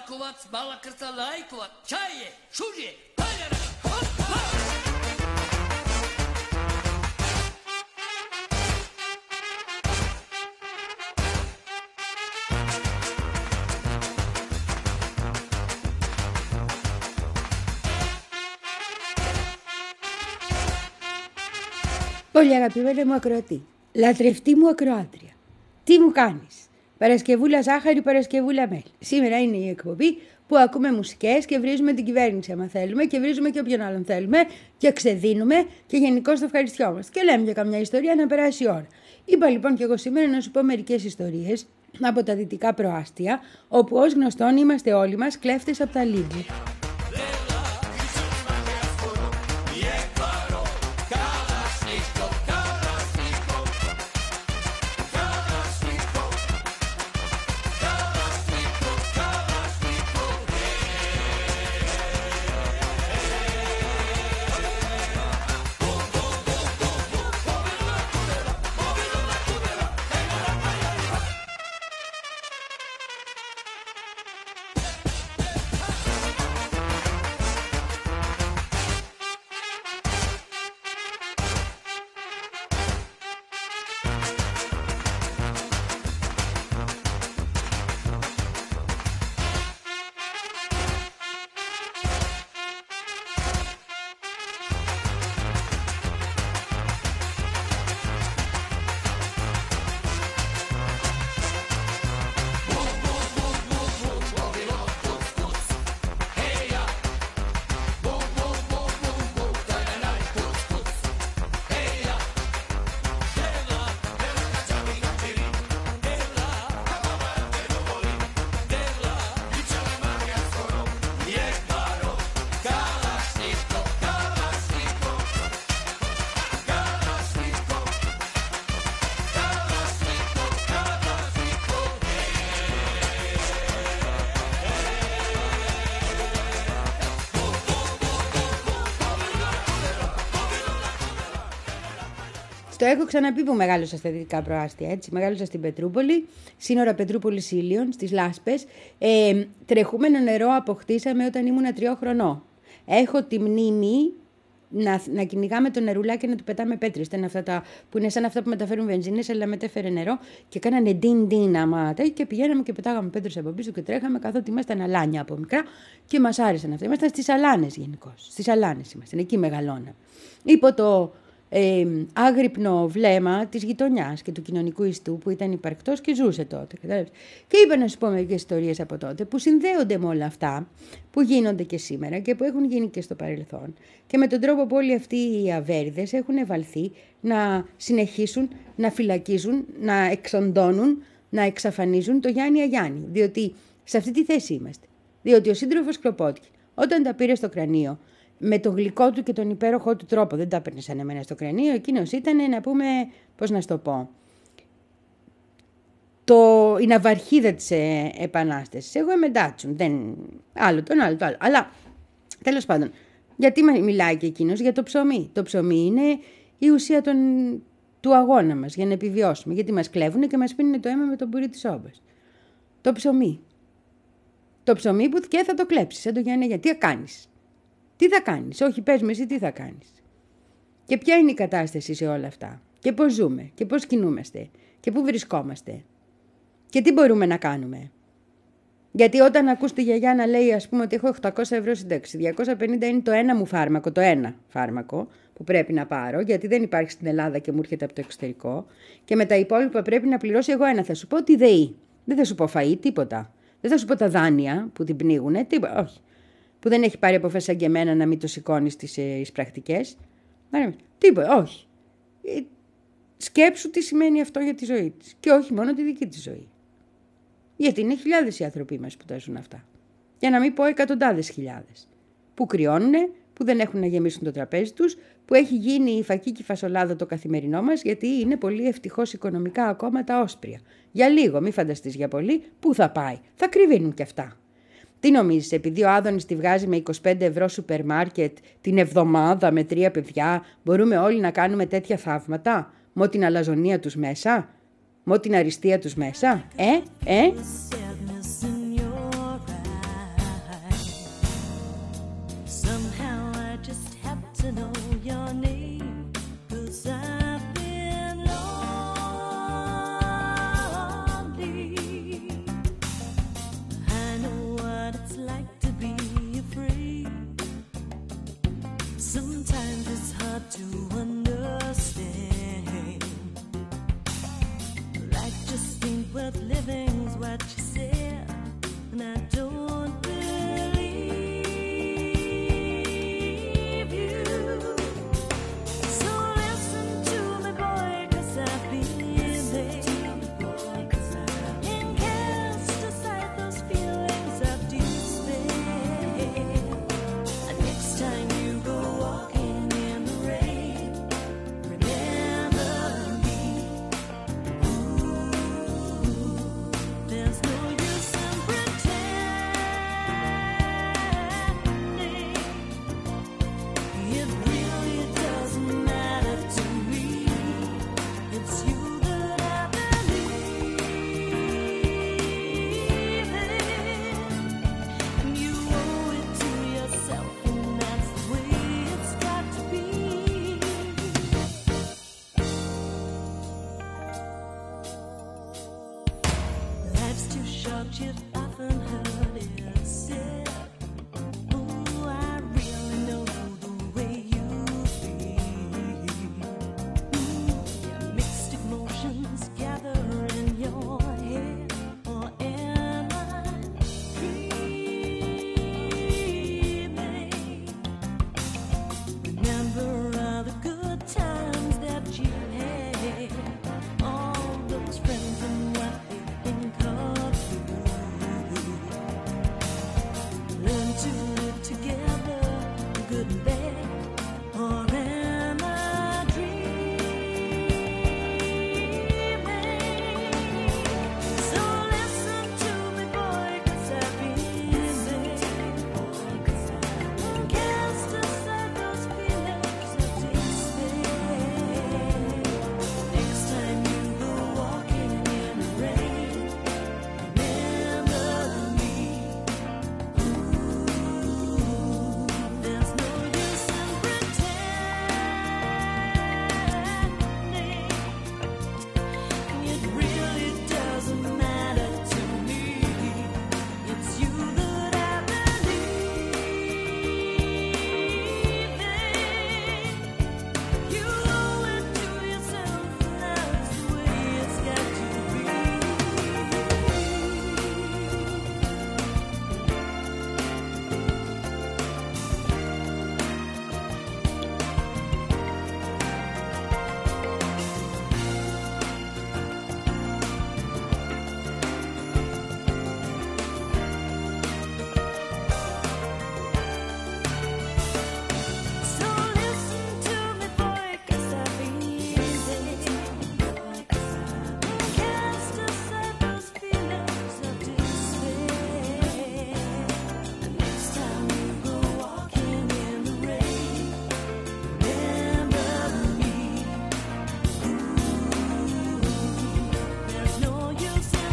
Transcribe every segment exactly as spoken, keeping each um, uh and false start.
Лайкувац, балакырса лайкувац, чайе, шуже, палера, хоппа! Πολύ αγαπημένη μου ακροατή, λατρευτή μου ακροάτρια, τι μου κάνεις? Παρασκευούλα ζάχαρη, Παρασκευούλα μέλι. Σήμερα είναι η εκπομπή που ακούμε μουσικές και βρίζουμε την κυβέρνηση άμα θέλουμε και βρίζουμε και όποιον άλλον θέλουμε και ξεδίνουμε και γενικώς το ευχαριστιόμαστε. Και λέμε για καμιά ιστορία να περάσει η ώρα. Είπα λοιπόν και εγώ σήμερα να σου πω μερικές ιστορίες από τα δυτικά προάστια, όπου ως γνωστόν είμαστε όλοι μας κλέφτες από τα Lidl. Το έχω ξαναπεί που μεγάλωσα στα δυτικά προάστια, έτσι. Μεγάλωσα στην Πετρούπολη, σύνορα Πετρούπολης Ήλιων, στις Λάσπες. Ε, τρεχούμενο νερό αποκτήσαμε όταν ήμουν τριών χρονών. Έχω τη μνήμη να, να κυνηγάμε το νερουλάκι και να του πετάμε πέτρες. Ήταν αυτά τα, που είναι σαν αυτά που μεταφέρουν βενζίνες, αλλά μετέφερε νερό και κάνανε ντιν ντιν αμάτα και πηγαίναμε και πετάγαμε πέτρες από πίσω και τρέχαμε, καθότι ήμασταν αλάνια από μικρά και μας άρεσαν αυτά. Ήμασταν στις αλάνες γενικώς. Στις αλάνες ήμασταν, εκεί μεγαλώνα. Υπό το Ε, άγρυπνο βλέμμα της γειτονιάς και του κοινωνικού ιστού που ήταν υπαρκτός και ζούσε τότε. Κατάλαβες. Και είπα να σου πω μερικές ιστορίες από τότε που συνδέονται με όλα αυτά που γίνονται και σήμερα και που έχουν γίνει και στο παρελθόν. Και με τον τρόπο που όλοι αυτοί οι αβέριδες έχουν βαλθεί να συνεχίσουν να φυλακίζουν, να εξοντώνουν, να εξαφανίζουν το Γιάννη Αγιάννη. Διότι σε αυτή τη θέση είμαστε. Διότι ο σύντροφος Κλοπότκιν, όταν τα πήρε στο κρανίο, με το γλυκό του και τον υπέροχό του τρόπο, δεν τα έπαιρνε σαν εμένα στο κρανίο, εκείνος ήταν, να πούμε, πώς να σου το πω, το, η ναυαρχίδα της ε, Επανάστασης. Εγώ είμαι Ντάτσουν, δεν, άλλο τον άλλο το άλλο. Αλλά, τέλος πάντων, γιατί μιλάει και εκείνος? Για το ψωμί. Το ψωμί είναι η ουσία των, του αγώνα μας, για να επιβιώσουμε. Γιατί μας κλέβουν και μας πίνουν το αίμα με τον πουρί της όμπας. Το ψωμί. Το ψωμί που και θα το κλέψεις, σαν το Γιάννη, γιατί θα κάνεις? Τι θα κάνεις? Όχι, πες με εσύ τι θα κάνεις. Και ποια είναι η κατάσταση σε όλα αυτά. Και πώς ζούμε. Και πώς κινούμαστε. Και πού βρισκόμαστε. Και τι μπορούμε να κάνουμε. Γιατί όταν ακούς τη γιαγιά να λέει, ας πούμε, ότι έχω οκτακόσια ευρώ σύνταξη, διακόσια πενήντα είναι το ένα μου φάρμακο, το ένα φάρμακο που πρέπει να πάρω, γιατί δεν υπάρχει στην Ελλάδα και μου έρχεται από το εξωτερικό, και με τα υπόλοιπα πρέπει να πληρώσω εγώ ένα. Θα σου πω τη ΔΕΗ. Δεν θα σου πω φαΐ, τίποτα. Δεν θα σου πω τα δάνεια που την πνίγουνε, τίποτα. Όχι. Που δεν έχει πάρει απόφαση σαν και εμένα να μην το σηκώνει στις ε, πρακτικές. Τίποτα, όχι. Ε, σκέψου τι σημαίνει αυτό για τη ζωή της. Και όχι μόνο τη δική της ζωή. Γιατί είναι χιλιάδες οι άνθρωποι μας που τα ζουν αυτά. Για να μην πω εκατοντάδες χιλιάδες. Που κρυώνουνε, που δεν έχουν να γεμίσουν το τραπέζι τους, που έχει γίνει η φακή και η φασολάδα το καθημερινό μας, γιατί είναι πολύ ευτυχώς οικονομικά ακόμα τα όσπρια. Για λίγο, μη φανταστείς για πολύ, πού θα πάει. Θα κρυβίνουν κι αυτά. Τι νομίζεις, επειδή ο Άδωνης τη βγάζει με είκοσι πέντε ευρώ σούπερ μάρκετ την εβδομάδα με τρία παιδιά, μπορούμε όλοι να κάνουμε τέτοια θαύματα, με την αλαζονία τους μέσα, με την αριστεία τους μέσα, ε, ε. to understand. Life just ain't worth living is what you said, and I don't believe you. So listen to me, boy, 'cause I've been there. And cast aside those feelings of despair. And next time you go walking in the rain, remember me. Ooh, there's no use in pretending. It really doesn't matter to me. It's you that I believe in. And you owe it to yourself, and that's the way it's got to be. Life's too short, you've often heard it said. Oh, I really know the way you feel. Mm, mixed emotions gather in your head. Or am I dreaming? Remember all the good times that you had, all those friends and what they think of you. Learn to live together, good and bad. Or am I dreaming? So listen to me, boy, 'cause I've been there. Cast aside those feelings of despair. Next time you go walking in the rain, remember me. Ooh, there's no use in pretending. It really doesn't matter to me. It's you that I believe in. You owe it to yourself, and that's the way it's got to be. So listen to me, boy, 'cause I've been there. Cast aside those feelings of despair. Next time you go walking in the rain, remember me. Ooh, there's no use in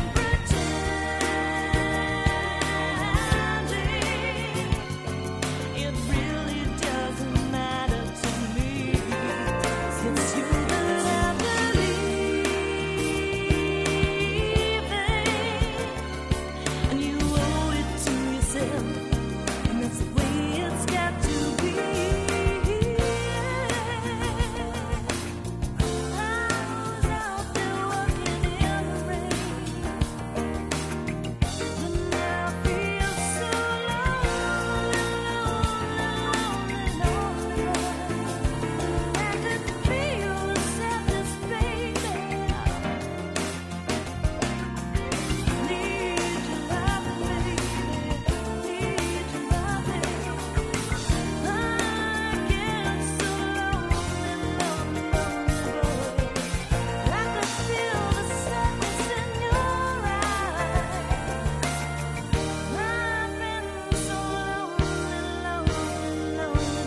pretending. It really doesn't matter to me. It's you that I believe in. And you owe it to yourself, and that's the way it's got to be. I was out there walking in the rain, and now I feel so lonely, lonely, lonely, lonely. I could feel the sadness, baby. Need your love, baby. Need your love, baby. I get so lonely, lonely, lonely, boy. I could feel the sadness in your eyes. I've been so lonely, lonely, lonely,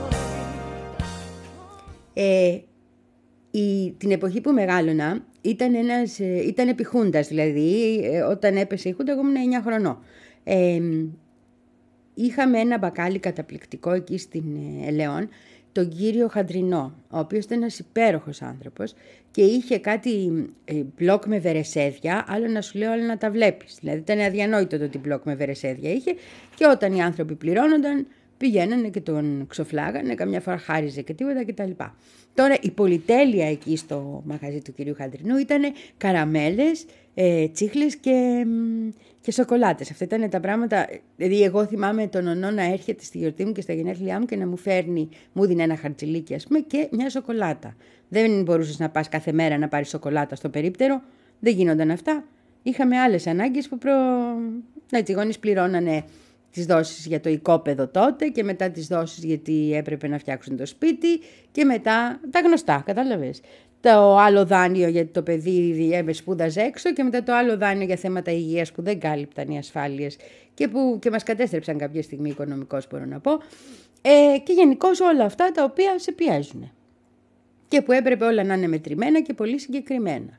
boy. Ε, η, την εποχή που μεγάλωνα ήταν, ένας, ε, ήταν επί Χούντας, δηλαδή ε, όταν έπεσε η Χούντα εγώ ήμουν εννιά χρονών. Ε, είχαμε ένα μπακάλι καταπληκτικό εκεί στην ε, Ελαιών, τον κύριο Χαντρινό, ο οποίος ήταν ένας υπέροχος άνθρωπος και είχε κάτι ε, μπλοκ με βερεσέδια, άλλο να σου λέω, άλλο να τα βλέπεις. Δηλαδή ήταν αδιανόητο το τι μπλοκ με βερεσέδια είχε και όταν οι άνθρωποι πληρώνονταν, πηγαίνανε και τον ξοφλάγανε, καμιά φορά χάριζε και τίποτα κτλ. Τώρα η πολυτέλεια εκεί στο μαγαζί του κυρίου Χαντρινού ήταν καραμέλες, ε, τσίχλες και, και σοκολάτες. Αυτά ήταν τα πράγματα. Δηλαδή, εγώ θυμάμαι τον ονό να έρχεται στη γιορτή μου και στα γενέθλιά μου και να μου φέρνει, μου δίνει ένα χαρτζηλίκι, ας πούμε, και μια σοκολάτα. Δεν μπορούσες να πας κάθε μέρα να πάρεις σοκολάτα στο περίπτερο. Δεν γίνονταν αυτά. Είχαμε άλλες ανάγκες που προ... Έτσι, οι γονείς πληρώνανε τις δόσεις για το οικόπεδο τότε και μετά τις δόσεις γιατί έπρεπε να φτιάξουν το σπίτι και μετά τα γνωστά, κατάλαβες. Το άλλο δάνειο γιατί το παιδί σπούδαζε έξω και μετά το άλλο δάνειο για θέματα υγείας που δεν κάλυπταν οι ασφάλειες και που και μας κατέστρεψαν κάποια στιγμή οικονομικώς, μπορώ να πω. Ε, και γενικώς όλα αυτά τα οποία σε πιέζουν και που έπρεπε όλα να είναι μετρημένα και πολύ συγκεκριμένα.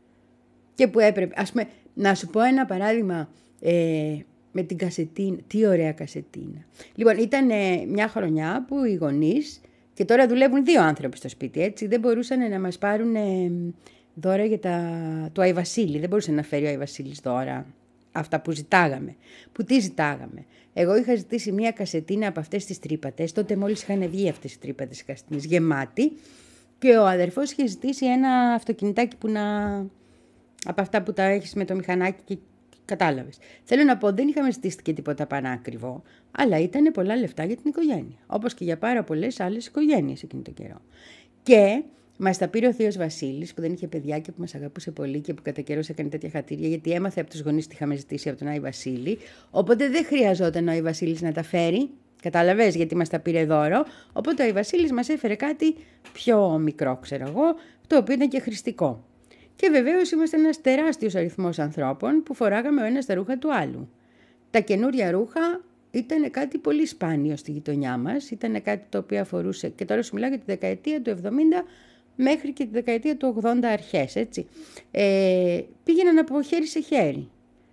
Και που έπρεπε, ας πούμε, να σου πω ένα παράδειγμα ε, με την κασετίνα. Τι ωραία κασετίνα. Λοιπόν, ήταν ε, μια χρονιά που οι γονείς, και τώρα δουλεύουν δύο άνθρωποι στο σπίτι, έτσι, δεν μπορούσαν να μας πάρουν ε, δώρα για τα, το Άι Βασίλη. Δεν μπορούσε να φέρει ο Άι Βασίλης δώρα αυτά που ζητάγαμε. Που τι ζητάγαμε. Εγώ είχα ζητήσει μια κασετίνα από αυτές τις τρύπατες, τότε μόλις είχαν βγει αυτές τις τρύπατες κασετίνες, γεμάτη, και ο αδερφός είχε ζητήσει ένα αυτοκινητάκι που να... από αυτά που τα έχεις με το μηχανάκι και κατάλαβες. Θέλω να πω, δεν είχαμε ζητήσει και τίποτα πανάκριβο, αλλά ήταν πολλά λεφτά για την οικογένεια. Όπως και για πάρα πολλές άλλες οικογένειες εκείνο το καιρό. Και μας τα πήρε ο θείος Βασίλης, που δεν είχε παιδιά και που μας αγαπούσε πολύ και που κατά καιρό έκανε τέτοια χατήρια, γιατί έμαθε από τους γονείς τι είχαμε ζητήσει από τον Άι Βασίλη. Οπότε δεν χρειαζόταν ο Άι Βασίλης να τα φέρει. Καταλαβες, γιατί μας τα πήρε δώρο. Οπότε ο Άι Βασίλης μας έφερε κάτι πιο μικρό, ξέρω εγώ, το οποίο ήταν και χρηστικό. Και βεβαίως είμαστε ένας τεράστιος αριθμός ανθρώπων που φοράγαμε ο ένας τα ρούχα του άλλου. Τα καινούρια ρούχα ήταν κάτι πολύ σπάνιο στη γειτονιά μας. Ήταν κάτι το οποίο αφορούσε, και τώρα σου μιλάω για τη δεκαετία του εβδομήντα μέχρι και τη δεκαετία του ογδόντα αρχές, έτσι. Ε, πήγαιναν από χέρι σε χέρι.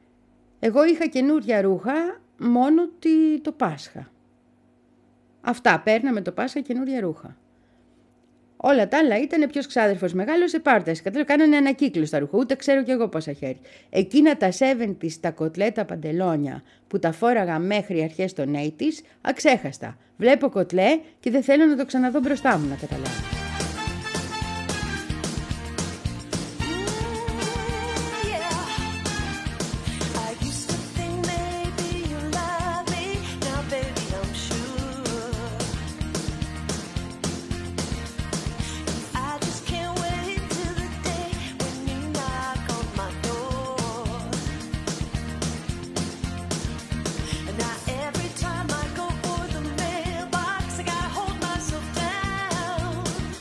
Εγώ είχα καινούρια ρούχα μόνο το Πάσχα. Αυτά, παίρναμε το Πάσχα καινούρια ρούχα. Όλα τα άλλα ήταν ποιος ξάδερφος μεγάλωσε, πάρτες. Κατάλαβα, κάνανε ανακύκλωση τα ρούχα. Ούτε ξέρω κι εγώ πόσα χέρι. Εκείνα τα εβδομήντα τα κοτλέτα παντελόνια που τα φόραγα μέχρι αρχές των ογδόντα, αξέχαστα. Βλέπω κοτλέ και δεν θέλω να το ξαναδώ μπροστά μου, να καταλάβω. Every time I go for the mailbox, I gotta hold myself down.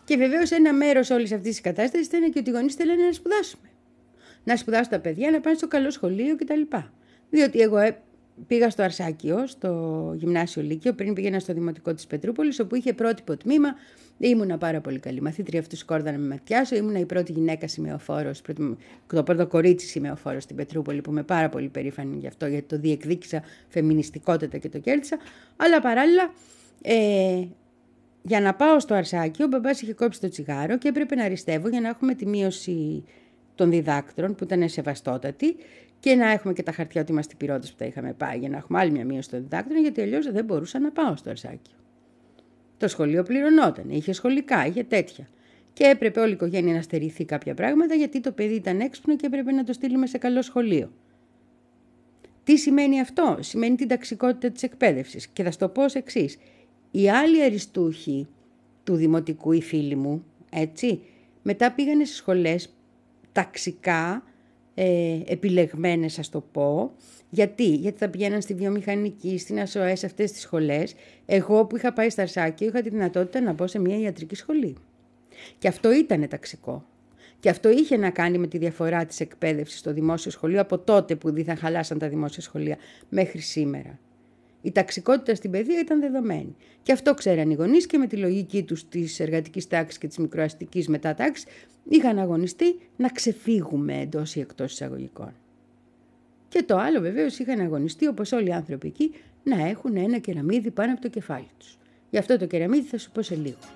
Και βεβαίως ένα μέρος όλης αυτής της κατάστασης ήταν και ότι οι γονείς θέλανε να σπουδάσουμε. Να σπουδάσουν τα παιδιά, να πάνε στο καλό σχολείο κτλ. Διότι εγώ ε, πήγα στο Αρσάκιο, στο γυμνάσιο Λύκειο, πριν πήγαινα στο Δημοτικό της Πετρούπολης, όπου είχε πρότυπο τμήμα. Ήμουνα πάρα πολύ καλή μαθήτρια, αυτού σκόρδα να με ματιάσω. Ήμουνα η πρώτη γυναίκα σημεοφόρος, το πρώτο κορίτσι σημεοφόρος στην Πετρούπολη, που είμαι πάρα πολύ περήφανη γι' αυτό, γιατί το διεκδίκησα φεμινιστικότητα και το κέρδισα. Αλλά παράλληλα, ε, για να πάω στο Αρσάκιο, ο μπαμπάς είχε κόψει το τσιγάρο και έπρεπε να αριστεύω για να έχουμε τη μείωση των διδάκτρων, που ήταν σεβαστότατη, και να έχουμε και τα χαρτιά ότι είμαστε πυρώτες που τα είχαμε πάει, για να έχουμε άλλη μια μείωση των διδάκτρων, γιατί αλλιώς δεν μπορούσα να πάω στο Αρσάκιο. Το σχολείο πληρωνόταν, είχε σχολικά, είχε τέτοια. Και έπρεπε όλη η οικογένεια να στερηθεί κάποια πράγματα, γιατί το παιδί ήταν έξυπνο και έπρεπε να το στείλουμε σε καλό σχολείο. Τι σημαίνει αυτό? Σημαίνει την ταξικότητα της εκπαίδευσης. Και θα σου το πω ως εξής. Οι άλλοι αριστούχοι του δημοτικού, οι φίλοι μου, έτσι, μετά πήγανε σε σχολές ταξικά, ε, επιλεγμένες, ας το πω. Γιατί? Γιατί θα πηγαίναν στη βιομηχανική, στην ΑΣΟΕ, σε αυτές τις σχολές. Εγώ που είχα πάει στα Αρσάκιο είχα τη δυνατότητα να μπω σε μια ιατρική σχολή. Και αυτό ήταν ταξικό. Και αυτό είχε να κάνει με τη διαφορά της εκπαίδευσης στο δημόσιο σχολείο από τότε που δίθεν χαλάσαν τα δημόσια σχολεία μέχρι σήμερα. Η ταξικότητα στην παιδεία ήταν δεδομένη. Και αυτό ξέραν οι γονείς και με τη λογική τους της εργατικής τάξης και της μικροαστικής μετά τάξης είχαν αγωνιστεί να ξεφύγουμε εντός ή εκτός εισαγωγικών. Και το άλλο βεβαίως είχαν αγωνιστεί, όπως όλοι οι άνθρωποι εκεί, να έχουν ένα κεραμίδι πάνω από το κεφάλι τους. Γι' αυτό το κεραμίδι θα σου πω σε λίγο.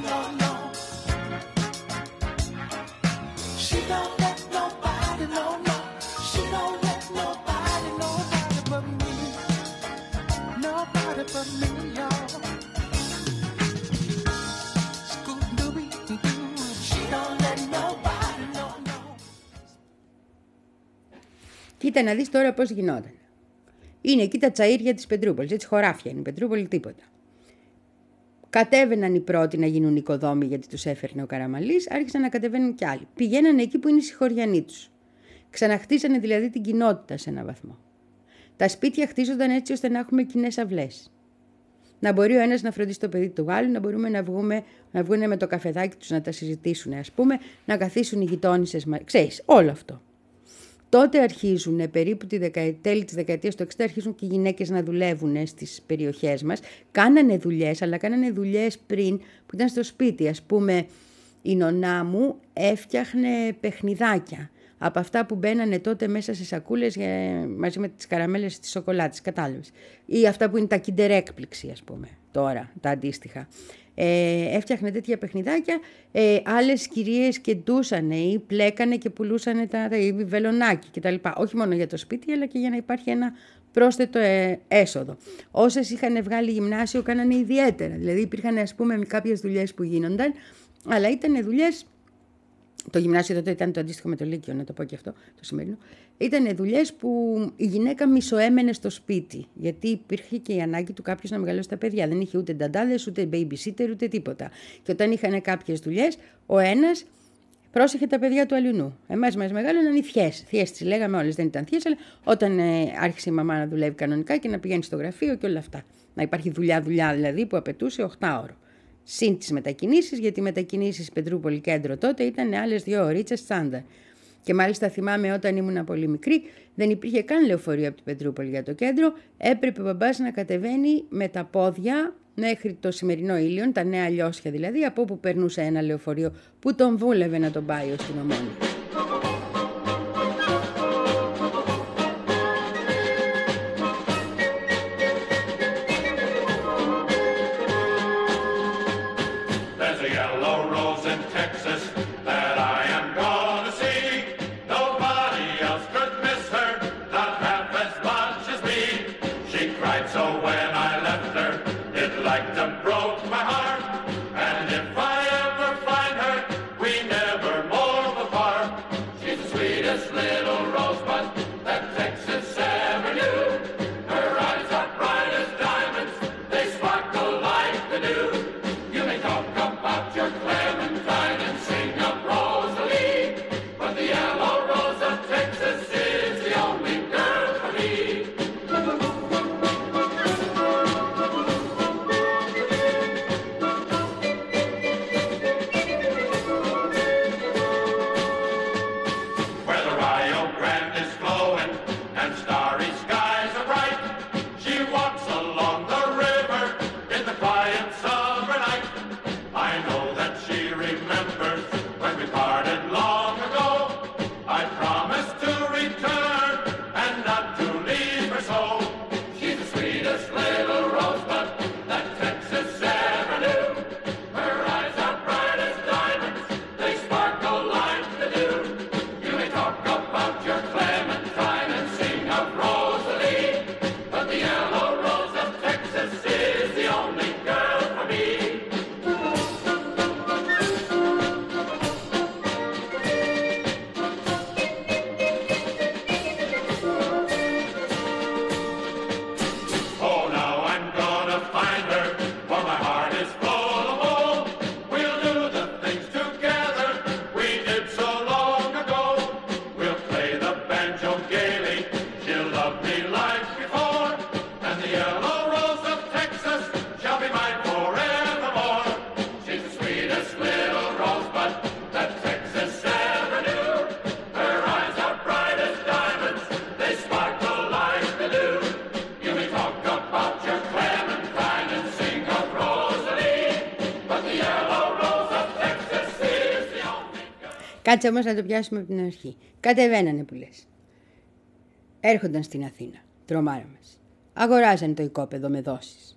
She don't let nobody know. of me, y'all. Scooby-Doo, she don't let nobody know, no. Κοίτα να δεις τώρα πώς γινόταν. Είναι εκεί τα τσαΐρια της Πετρούπολης, έτσι χωράφια είναι η Πετρούπολη, τίποτα. Κατέβαιναν οι πρώτοι να γίνουν οικοδόμοι γιατί τους έφερνε ο Καραμαλής, άρχισαν να κατεβαίνουν κι άλλοι. Πηγαίνανε εκεί που είναι οι συγχωριανοί τους. Ξαναχτίσανε δηλαδή την κοινότητα σε έναν βαθμό. Τα σπίτια χτίζονταν έτσι ώστε να έχουμε κοινές αυλές. Να μπορεί ο ένας να φροντίσει το παιδί του άλλου, να μπορούμε να βγούμε, να βγουν με το καφεδάκι τους να τα συζητήσουν, ας πούμε, να καθίσουν οι γειτόνισσες, ξέρεις, όλο αυτό. Τότε αρχίζουν, περίπου τη δεκαετία, τέλη της δεκαετίας του εξήντα, αρχίζουν και οι γυναίκες να δουλεύουν στις περιοχές μας. Κάνανε δουλειές, αλλά κάνανε δουλειές πριν που ήταν στο σπίτι. Ας πούμε, η νονά μου έφτιαχνε παιχνιδάκια. Από αυτά που μπαίνανε τότε μέσα σε σακούλες μαζί με τις καραμέλες της σοκολάτης, κατάλαβες. Ή αυτά που είναι τα Kinder έκπληξη, ας πούμε, τώρα, τα αντίστοιχα. Ε, έφτιαχνε τέτοια παιχνιδάκια, ε, άλλες κυρίες κεντούσανε ή πλέκανε και πουλούσανε τα, τα βελονάκι κτλ. Όχι μόνο για το σπίτι, αλλά και για να υπάρχει ένα πρόσθετο ε, έσοδο. Όσες είχαν βγάλει γυμνάσιο κάνανε ιδιαίτερα. Δηλαδή υπήρχαν, ας πούμε, κάποιες δουλειές που γίνονταν, αλλά ήταν δουλειές. Το γυμνάσιο τότε ήταν το αντίστοιχο με το Λύκειο, να το πω και αυτό, το σημερινό. Ήταν δουλειές που η γυναίκα μισοέμενε στο σπίτι, γιατί υπήρχε και η ανάγκη του κάποιος να μεγαλώσει τα παιδιά. Δεν είχε ούτε νταντάδες, ούτε babysitter, ούτε τίποτα. Και όταν είχαν κάποιες δουλειές, ο ένας πρόσεχε τα παιδιά του αλληνού. Εμάς μας μεγάλωναν οι θειές. Θειές τις λέγαμε όλες, δεν ήταν θειές, αλλά όταν ε, άρχισε η μαμά να δουλεύει κανονικά και να πηγαίνει στο γραφείο και όλα αυτά. Να υπάρχει δουλειά-δουλειά δηλαδή που απαιτούσε οκτάωρο. Συν τις μετακινήσεις, γιατί οι μετακινήσεις Πετρούπολη κέντρο τότε ήταν άλλες δύο ωρίτσες στάνταρ. Και μάλιστα θυμάμαι όταν ήμουν πολύ μικρή, δεν υπήρχε καν λεωφορείο από την Πετρούπολη για το κέντρο. Έπρεπε ο μπαμπάς να κατεβαίνει με τα πόδια μέχρι το σημερινό Ήλιον, τα νέα Λιώσια δηλαδή, από όπου περνούσε ένα λεωφορείο που τον βούλευε να τον πάει ως την Ομόνη. Κάτσε όμως να το πιάσουμε από την αρχή. Κατεβαίνανε που λες. Έρχονταν στην Αθήνα, τρομάρα μας. Αγοράζαν το οικόπεδο με δόσεις.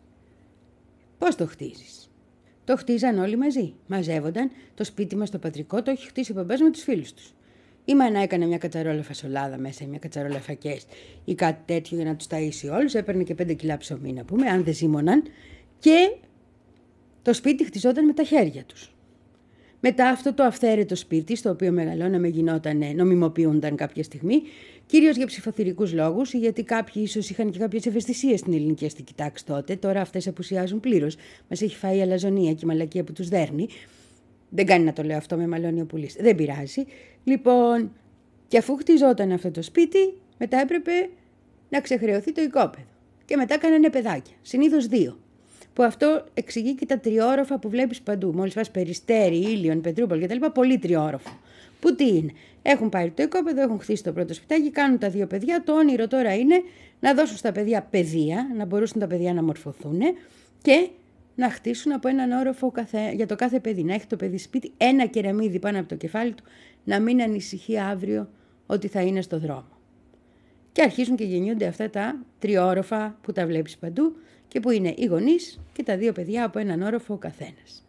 Πώς το χτίζεις? Το χτίζαν όλοι μαζί. Μαζεύονταν. Το σπίτι μας το πατρικό το έχει χτίσει ο μπαμπάς με τους φίλους τους. Η μάνα έκανε μια κατσαρόλα φασολάδα μέσα, μια κατσαρόλα φακές ή κάτι τέτοιο για να τους ταΐσει όλους. Έπαιρνε και πέντε κιλά ψωμί, να πούμε, αν δεν ζήμωναν. Και το σπίτι χτιζόταν με τα χέρια τους. Μετά αυτό το αυθαίρετο σπίτι, στο οποίο μεγαλώναμε, γινόταν, νομιμοποιούνταν κάποια στιγμή, κυρίως για ψηφοθυρικούς λόγους ή γιατί κάποιοι ίσως είχαν και κάποιες ευαισθησίες στην ελληνική αστική τάξη τότε. Τώρα αυτές απουσιάζουν πλήρως. Μας έχει φάει η αλαζονία και η μαλακία που τους δέρνει. Δεν κάνει να το λέω αυτό, με μαλώνει ο πουλής. Δεν πειράζει. Λοιπόν, και αφού χτιζόταν αυτό το σπίτι, μετά έπρεπε να ξεχρεωθεί το οικόπεδο. Και μετά κάνανε παιδάκια, συνήθως δύο. Που αυτό εξηγεί και τα τριόροφα που βλέπεις παντού. Μόλις πας Περιστέρι, Ήλιον, Πετρούπολη κτλ. Πολύ τριόροφο. Που τι είναι. Έχουν πάρει το οικόπεδο, έχουν χτίσει το πρώτο σπιτάκι, κάνουν τα δύο παιδιά. Το όνειρο τώρα είναι να δώσουν στα παιδιά παιδεία, να μπορούσαν τα παιδιά να μορφωθούν και να χτίσουν από έναν όροφο καθε... για το κάθε παιδί. Να έχει το παιδί σπίτι ένα κεραμίδι πάνω από το κεφάλι του, να μην ανησυχεί αύριο ότι θα είναι στο δρόμο. Και αρχίζουν και γεννιούνται αυτά τα τριόροφα που τα βλέπεις παντού και που είναι οι γονείς και τα δύο παιδιά από έναν όροφο ο καθένας.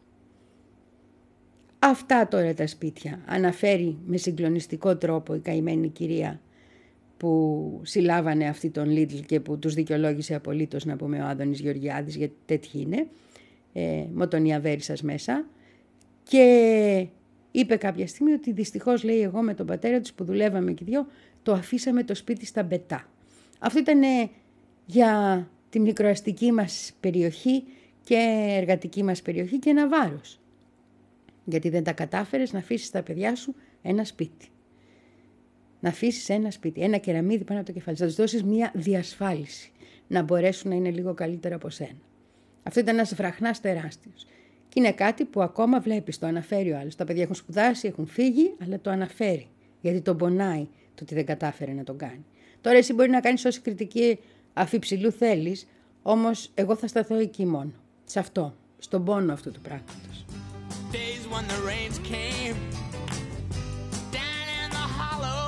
Αυτά τώρα τα σπίτια αναφέρει με συγκλονιστικό τρόπο η καημένη κυρία που συλλάβανε αυτή τον Λίτλ και που τους δικαιολόγησε απολύτως, να πούμε, ο Άδωνης Γεωργιάδης, γιατί τέτοιοι είναι, ε, μοτονία βέρισσας μέσα, και είπε κάποια στιγμή ότι δυστυχώς, λέει, εγώ με τον πατέρα τους που δουλεύαμε και δυο, το αφήσαμε το σπίτι στα μπετά. Αυτό ήταν για τη μικροαστική μας περιοχή και εργατική μας περιοχή και ένα βάρος. Γιατί δεν τα κατάφερες να αφήσεις τα παιδιά σου ένα σπίτι. Να αφήσεις ένα σπίτι, ένα κεραμίδι πάνω από το κεφάλι. Να τους δώσεις μια διασφάλιση, να μπορέσουν να είναι λίγο καλύτερα από σένα. Αυτό ήταν ένας βραχνάς τεράστιος. Και είναι κάτι που ακόμα βλέπεις, το αναφέρει ο άλλος. Τα παιδιά έχουν σπουδάσει, έχουν φύγει, αλλά το αναφέρει. Γιατί τον πονάει το ότι δεν κατάφερε να τον κάνει. Τώρα εσύ μπορεί να κάνεις όση κριτική αφιψηλού θέλεις, όμως εγώ θα σταθώ εκεί μόνο. Σε αυτό, στον πόνο αυτού του πράγματος. Days when the rains came down in the hollow,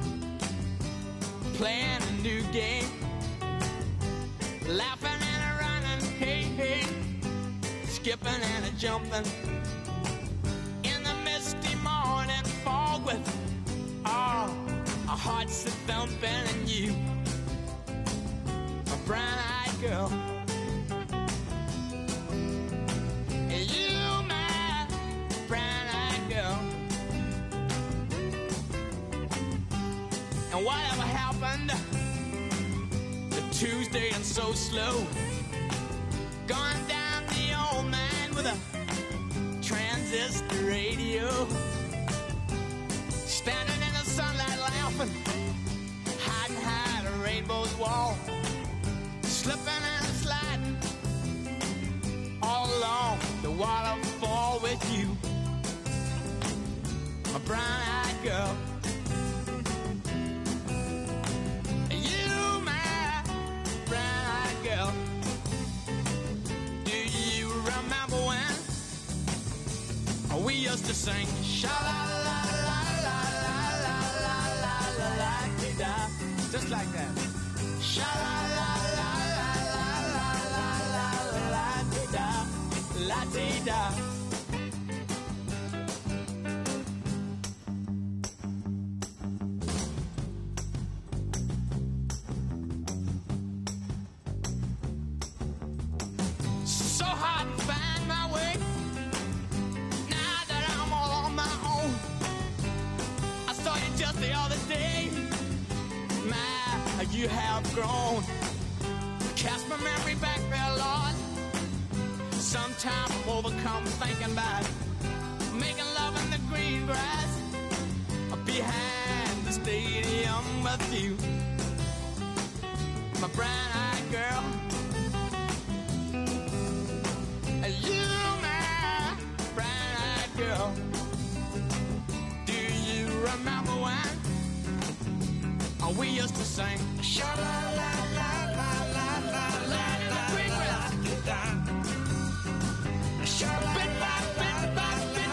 playing a new game, laughing and a running, hey hey, skipping and a jumping in the misty morning fog with all our hearts a thumping and you, a brown-eyed girl. And whatever happened to Tuesday and so slow, gone down the old man with a transistor radio, standing in the sunlight laughing, hiding behind a rainbow's wall, slipping and sliding all along the waterfall with you, a brown-eyed girl. We used to sing sha la la la la la la la la la la da, just like that. Sha la la la la la la la la la da, la da. So hard to find my way. Just the other day, my, you have grown. Cast my memory back there, Lord. Sometimes I'm overcome thinking about making love in the green grass behind the stadium with you, my brown-eyed girl. You, my brown-eyed girl. Remember when we used to sing sha la la la la la la la la la sha la la la la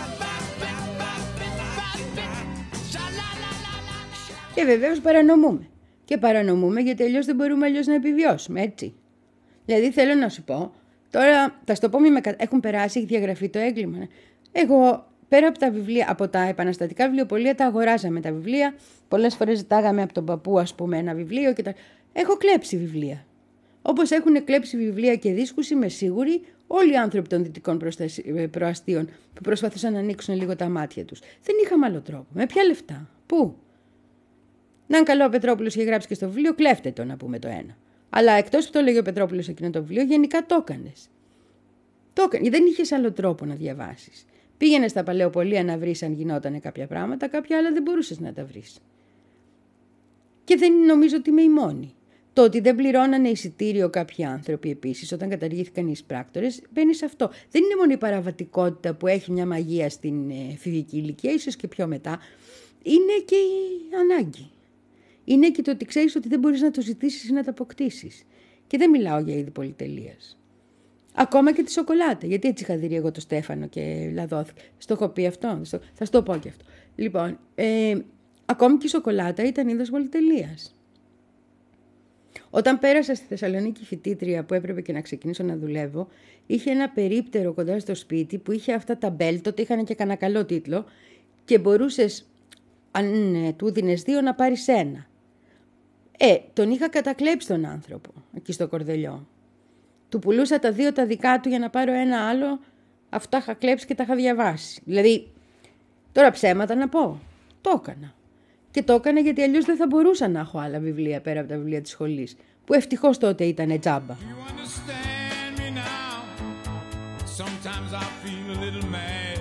la. Και βεβαίως παρανομούμε. Και παρανομούμε γιατί αλλιώς δεν μπορούμε αλλιώς να επιβιώσουμε, έτσι. Δηλαδή θέλω να σου πω, τώρα θα σου το πω, έχουν περάσει, έχει διαγραφεί το έγκλημα. Εγώ πέρα από τα βιβλία, από τα επαναστατικά βιβλιοπωλεία τα αγοράζαμε τα βιβλία. Πολλές φορές ζητάγαμε από τον παππού, ας πούμε, ένα βιβλίο και τα... Έχω κλέψει βιβλία. Όπως έχουν κλέψει βιβλία και δίσκους, είμαι σίγουρη, όλοι οι άνθρωποι των δυτικών προαστίων που προσπαθούσαν να ανοίξουν λίγο τα μάτια τους. Δεν είχαμε άλλο τρόπο. Με ποια λεφτά, πού? Να είναι καλό ο Πετρόπουλος είχε γράψει και στο βιβλίο, κλέφτε το να πούμε το ένα. Αλλά εκτός που το λέγει ο Πετρόπουλος εκείνο το βιβλίο, γενικά το έκανες. Το έκανες. Δεν είχες άλλο τρόπο να διαβάσεις. Πήγαινε στα παλαιοπωλεία να βρεις αν γινόταν κάποια πράγματα, κάποια άλλα δεν μπορούσες να τα βρεις. Και δεν νομίζω ότι είμαι η μόνη. Το ότι δεν πληρώνανε εισιτήριο κάποιοι άνθρωποι επίσης όταν καταργήθηκαν οι εισπράκτορες μπαίνει σε αυτό. Δεν είναι μόνο η παραβατικότητα που έχει μια μαγεία στην εφηβική ηλικία, ίσως και πιο μετά. Είναι και η ανάγκη. Είναι και το ότι ξέρεις ότι δεν μπορείς να το ζητήσεις ή να το αποκτήσεις. Και δεν μιλάω για είδη πολυτελείας. Ακόμα και τη σοκολάτα. Γιατί έτσι είχα δει εγώ το Στέφανο και λαδώθηκα. Στο έχω πει αυτό. Στο... Θα σου το πω και αυτό. Λοιπόν, ε, ακόμη και η σοκολάτα ήταν είδος πολυτελείας. Όταν πέρασα στη Θεσσαλονίκη φοιτήτρια που έπρεπε και να ξεκινήσω να δουλεύω, είχε ένα περίπτερο κοντά στο σπίτι που είχε αυτά τα μπέλ, τότε είχαν και κανένα καλό τίτλο και μπορούσες, αν ε, του δίνες δύο, να πάρεις ένα. Ε, τον είχα κατακλέψει τον άνθρωπο εκεί στο Κορδελιό. Του πουλούσα τα δύο τα δικά του για να πάρω ένα άλλο, αυτά είχα κλέψει και τα είχα διαβάσει. Δηλαδή, τώρα ψέματα να πω, το έκανα. Και το έκανα γιατί αλλιώς δεν θα μπορούσα να έχω άλλα βιβλία πέρα από τα βιβλία της σχολής, που ευτυχώς τότε ήταν τζάμπα. You understand me now? Sometimes I feel a little mad.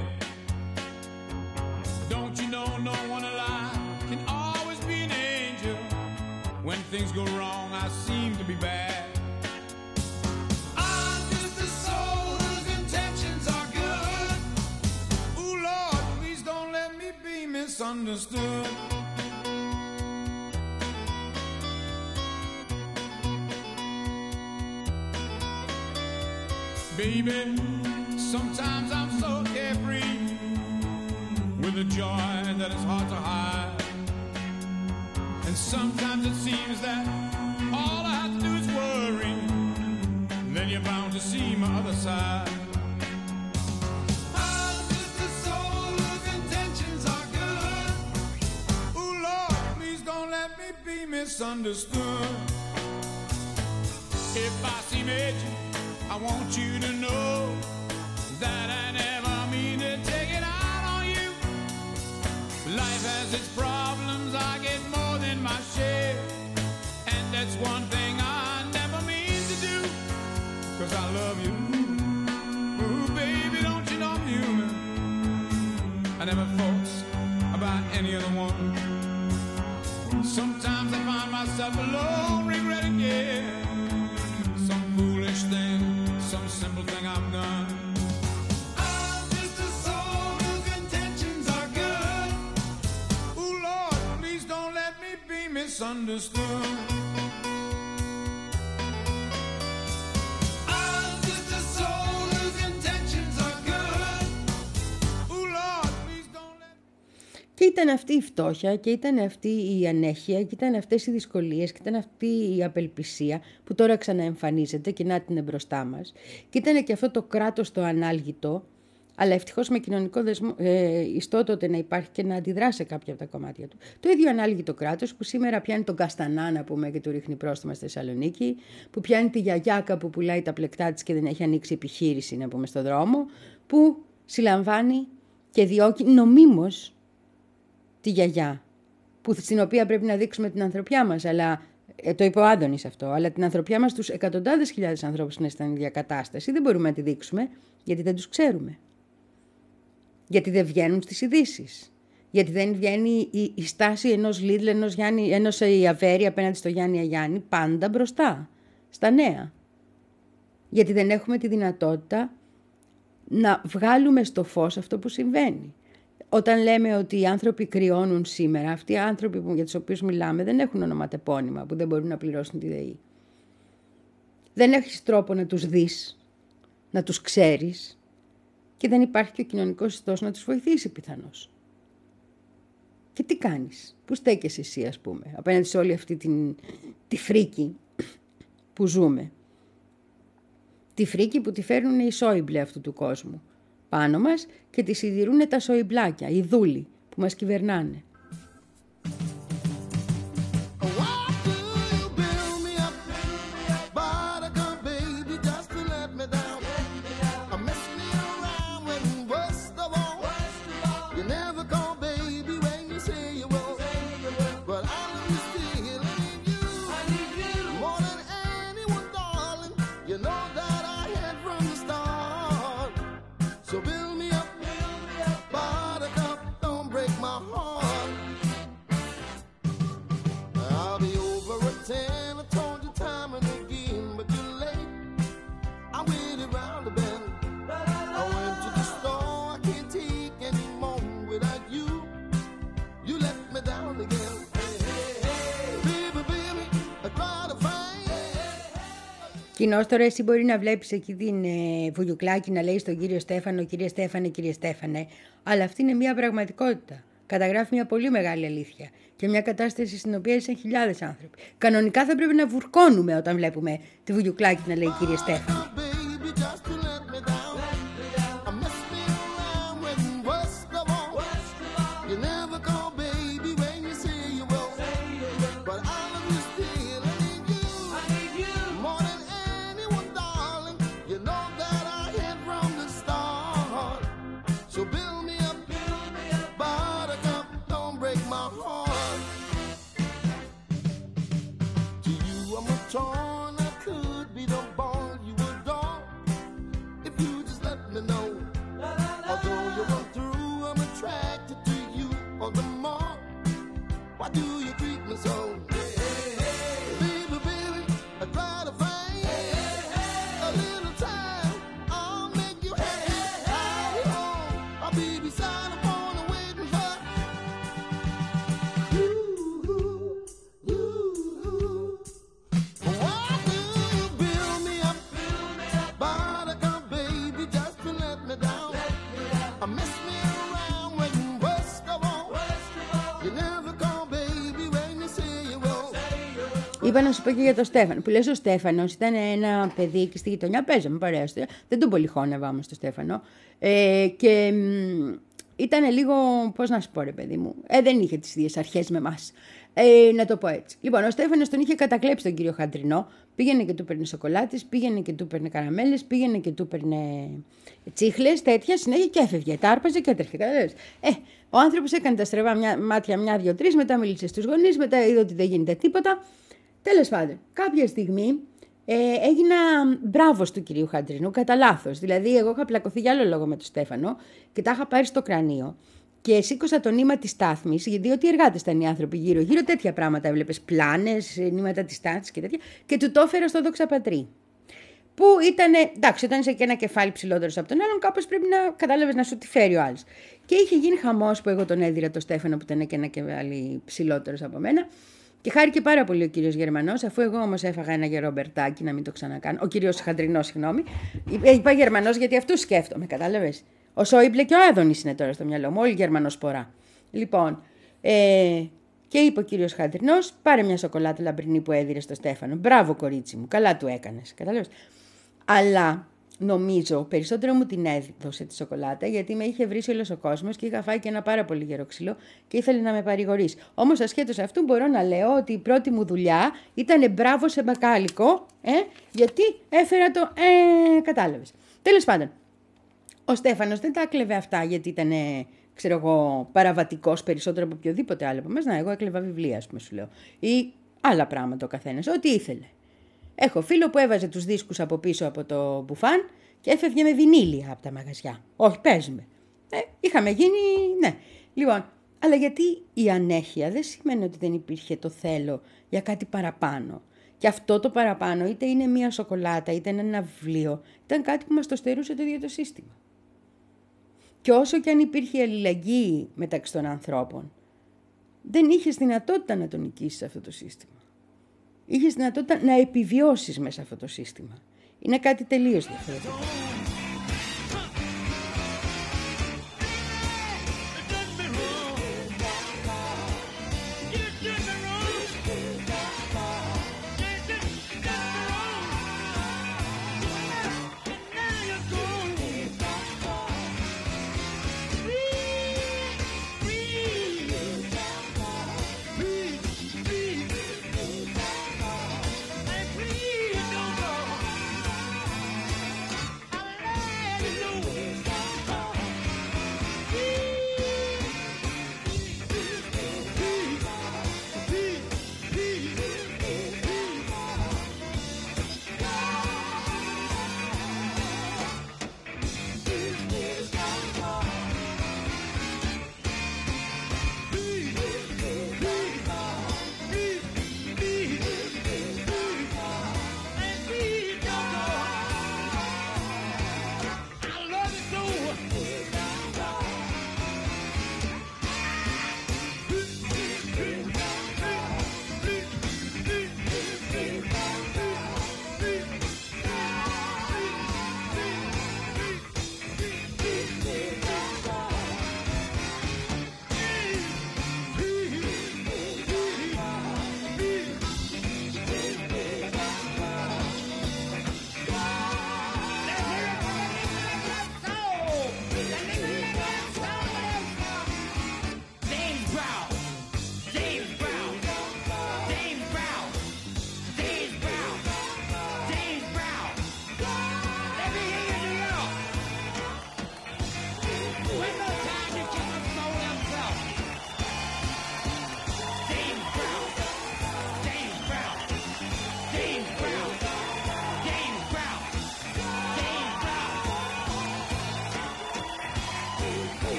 Don't you know no one alive can always be an angel? When things go wrong, I seem to be bad. I'm just a soul whose intentions are good. Ooh, Lord, please don't let me be misunderstood. Baby, sometimes I'm so carefree with a joy that is hard to hide. And sometimes it seems that all I have to do is worry, and then you're bound to see my other side. I'm just a soul whose intentions are good. Ooh, Lord, please don't let me be misunderstood. If I seem edgy, I want you to know that I never mean to take it out on you. Life has its problems, I get more than my share. And that's one thing I never mean to do, 'cause I love you. Ooh, baby, don't you know I'm human? I never thought about any other one. Sometimes I find myself alone, regretting, yeah, some foolish thing, some simple thing I've done. I'm just a soul whose intentions are good. Ooh, Lord, please don't let me be misunderstood. I'm just a soul whose intentions are good. Ooh, Lord, please don't let me... Και ήταν αυτή η φτώχεια και ήταν αυτή η ανέχεια και ήταν αυτές οι δυσκολίες και ήταν αυτή η απελπισία που τώρα ξαναεμφανίζεται και να την είναι μπροστά μας. Και ήταν και αυτό το κράτος το ανάλγητο, αλλά ευτυχώς με κοινωνικό δεσμό, ε, ιστό τότε να υπάρχει και να αντιδράσει σε κάποια από τα κομμάτια του. Το ίδιο ανάλγητο κράτος που σήμερα πιάνει τον Καστανά, να πούμε, και του ρίχνει πρόστιμα στη Θεσσαλονίκη, που πιάνει τη γιαγιάκα που πουλάει τα πλεκτά της και δεν έχει ανοίξει επιχείρηση, να πούμε, στο δρόμο, που συλλαμβάνει και διώκει νομίμως τη γιαγιά, που, στην οποία πρέπει να δείξουμε την ανθρωπιά μας, αλλά ε, το είπε ο Άδωνης αυτό, αλλά την ανθρωπιά μας στους εκατοντάδες χιλιάδες ανθρώπους που είναι στην ίδια κατάσταση δεν μπορούμε να τη δείξουμε, γιατί δεν τους ξέρουμε. Γιατί δεν βγαίνουν στις ειδήσεις. Γιατί δεν βγαίνει η, η στάση ενός Λίτλ, ενός, Γιάννη, ενός Ιαβέρη απέναντι στο Γιάννη Αγιάννη, πάντα μπροστά, στα νέα. Γιατί δεν έχουμε τη δυνατότητα να βγάλουμε στο φως αυτό που συμβαίνει. Όταν λέμε ότι οι άνθρωποι κρυώνουν σήμερα, αυτοί οι άνθρωποι που, για τους οποίους μιλάμε δεν έχουν ονοματεπώνυμα, που δεν μπορούν να πληρώσουν τη ΔΕΗ. Δεν έχεις τρόπο να τους δεις, να τους ξέρεις και δεν υπάρχει και ο κοινωνικός ιστός να τους βοηθήσει πιθανώς. Και τι κάνεις, πού στέκεσαι εσύ, ας πούμε, απέναντι σε όλη αυτή την, τη φρίκη που ζούμε. Τη φρίκη που τη φέρνουν οι Σόιμπλε αυτού του κόσμου. πάνω μας και τη σιδηρούν τα σοϊμπλάκια, οι δούλοι που μας κυβερνάνε. Κοινώς τώρα εσύ μπορεί να βλέπεις εκεί την ε, Βουγιουκλάκη να λέει στον κύριο Στέφανο, κύριε Στέφανε, κύριε Στέφανε, αλλά αυτή είναι μια πραγματικότητα. Καταγράφει μια πολύ μεγάλη αλήθεια και μια κατάσταση στην οποία είσαι χιλιάδες άνθρωποι. Κανονικά θα πρέπει να βουρκώνουμε όταν βλέπουμε τη Βουγιουκλάκη να λέει κύριε Στέφανε. Είπα να σου πω και για τον Στέφανο. Που λες ο Στέφανος ήταν ένα παιδί και στη γειτονιά παίζαμε παρέα. Δεν τον πολυχώνευα όμως τον Στέφανο. Ε, και μ, ήταν λίγο, πώς να σου πω ρε παιδί μου, ε, δεν είχε τις ίδιες αρχές με εμάς. Ε, να το πω έτσι. Λοιπόν, ο Στέφανος τον είχε κατακλέψει τον κύριο Χαντρινό. Πήγαινε και του παίρνε σοκολάτες, πήγαινε και του παίρνε καραμέλες, πήγαινε και του παίρνε τσίχλες, τέτοια συνέχεια και έφευγε. Τα άρπαζε και έτρεχε. Ε, ο άνθρωπος έκανε τα στραβά μια, μάτια μια-δύο-τρεις, μετά μίλησε στους γονείς, μετά είδε ότι δεν γίνεται τίποτα. Τέλος πάντων, κάποια στιγμή ε, έγινα μπράβος του κυρίου Χαντρινού κατά λάθος. Δηλαδή, εγώ είχα πλακωθεί για άλλο λόγο με τον Στέφανο και τα είχα πάρει στο κρανίο. Και σήκωσα το νήμα της στάθμης, γιατί ό,τι εργάτες ήταν οι άνθρωποι γύρω-γύρω, τέτοια πράγματα έβλεπες, πλάνες, νήματα της στάθμης και τέτοια, και του το έφερα στο δοξαπατρί. Που ήταν, εντάξει, όταν είσαι και ένα κεφάλι ψηλότερος από τον άλλον, κάπως πρέπει να κατάλαβες να σου τη φέρει ο άλλος. Και είχε γίνει χαμός που εγώ τον έδιρα το Στέφανο, που ήταν και ένα κεφάλι ψηλότερος από μένα. Και χάρηκε πάρα πολύ ο κύριος Γερμανός, αφού εγώ όμως έφαγα ένα γερό μπερτάκι, να μην το ξανακάνω. Ο κύριος Χαντρινός, συγγνώμη. Είπα Γερμανός γιατί αυτού σκέφτομαι, κατάλαβες. Ο Σόιμπλε και ο Άδωνης είναι τώρα στο μυαλό μου, όλη Γερμανοσπορά. Λοιπόν, ε, και είπε ο κύριος Χαντρινός, πάρε μια σοκολάτα λαμπρινή που έδιρε στο Στέφανο. Μπράβο, κορίτσι μου, καλά του έκανες. Κατάλαβες. Αλλά νομίζω περισσότερο μου την έδωσε τη σοκολάτα, γιατί με είχε βρει όλος ο κόσμος και είχα φάει και ένα πάρα πολύ γερό ξύλο και ήθελε να με παρηγορήσει. Όμως ασχέτως αυτού μπορώ να λέω ότι η πρώτη μου δουλειά ήταν μπράβο σε μπακάλικο, ε, γιατί έφερα το. Ε, κατάλαβες. Τέλος πάντων. Ο Στέφανος δεν τα κλέβε αυτά γιατί ήταν, ξέρω εγώ, παραβατικός περισσότερο από οποιοδήποτε άλλο από εμάς. Να, εγώ έκλεβα βιβλία, ας πούμε, σου λέω. Ή άλλα πράγματα ο καθένας, ό,τι ήθελε. Έχω φίλο που έβαζε τους δίσκους από πίσω από το μπουφάν και έφευγε με βινίλια από τα μαγαζιά. Όχι, παίζουμε. Ε, είχαμε γίνει, ναι. Λοιπόν, αλλά γιατί η ανέχεια δεν σημαίνει ότι δεν υπήρχε το θέλω για κάτι παραπάνω. Και αυτό το παραπάνω είτε είναι μία σοκολάτα είτε είναι ένα βιβλίο, ήταν κάτι που μας το στερούσε το ίδιο το σύστημα. Και όσο και αν υπήρχε αλληλεγγύη μεταξύ των ανθρώπων, δεν είχες δυνατότητα να το νικήσεις αυτό το σύστημα. Είχες δυνατότητα να επιβιώσεις μέσα σε αυτό το σύστημα. Είναι κάτι τελείως διαφορετικό.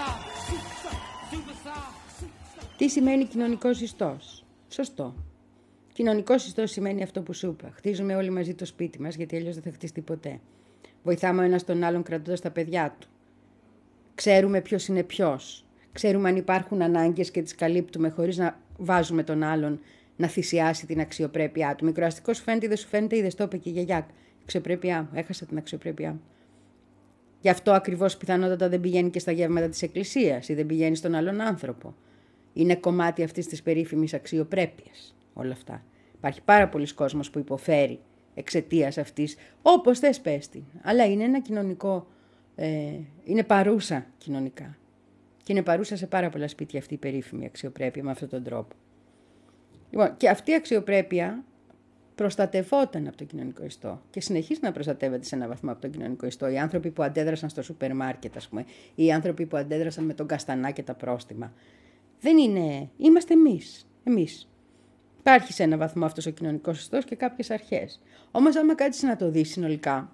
Τι σημαίνει κοινωνικός ιστός? Σωστό. Κοινωνικός ιστός σημαίνει αυτό που σου είπα. Χτίζουμε όλοι μαζί το σπίτι μας, γιατί αλλιώς δεν θα χτιστεί ποτέ. Βοηθάμε ο ένας τον άλλον κρατώντας τα παιδιά του. Ξέρουμε ποιος είναι ποιος. Ξέρουμε αν υπάρχουν ανάγκες και τις καλύπτουμε χωρίς να βάζουμε τον άλλον να θυσιάσει την αξιοπρέπειά του. Μικροαστικό σου φαίνεται ή δεν σου φαίνεται, είδες, το είπε και η γιαγιά. Αξιοπρέπειά μου. Έχασα την αξιοπρέπειά μου. Γι' αυτό ακριβώς πιθανότατα δεν πηγαίνει και στα γεύματα της εκκλησίας ή δεν πηγαίνει στον άλλον άνθρωπο. Είναι κομμάτι αυτής της περίφημης αξιοπρέπειας όλα αυτά. Υπάρχει πάρα πολλοί κόσμος που υποφέρει εξαιτίας αυτής, όπως θες πες την. Αλλά είναι ένα κοινωνικό, ε, είναι παρούσα κοινωνικά. Και είναι παρούσα σε πάρα πολλά σπίτια αυτή η περίφημη αξιοπρέπεια με αυτόν τον τρόπο. Λοιπόν, και αυτή η αξιοπρέπεια προστατευόταν από τον κοινωνικό ιστό και συνεχίζει να προστατεύεται σε έναν βαθμό από τον κοινωνικό ιστό. Οι άνθρωποι που αντέδρασαν στο σούπερ μάρκετ, ας πούμε, ή οι άνθρωποι που αντέδρασαν με τον καστανά και τα πρόστιμα. Δεν είναι. Είμαστε εμείς. Εμείς. Υπάρχει σε έναν βαθμό αυτός ο κοινωνικός ιστός και κάποιες αρχές. Όμως, άμα κάτσεις να το δεις συνολικά,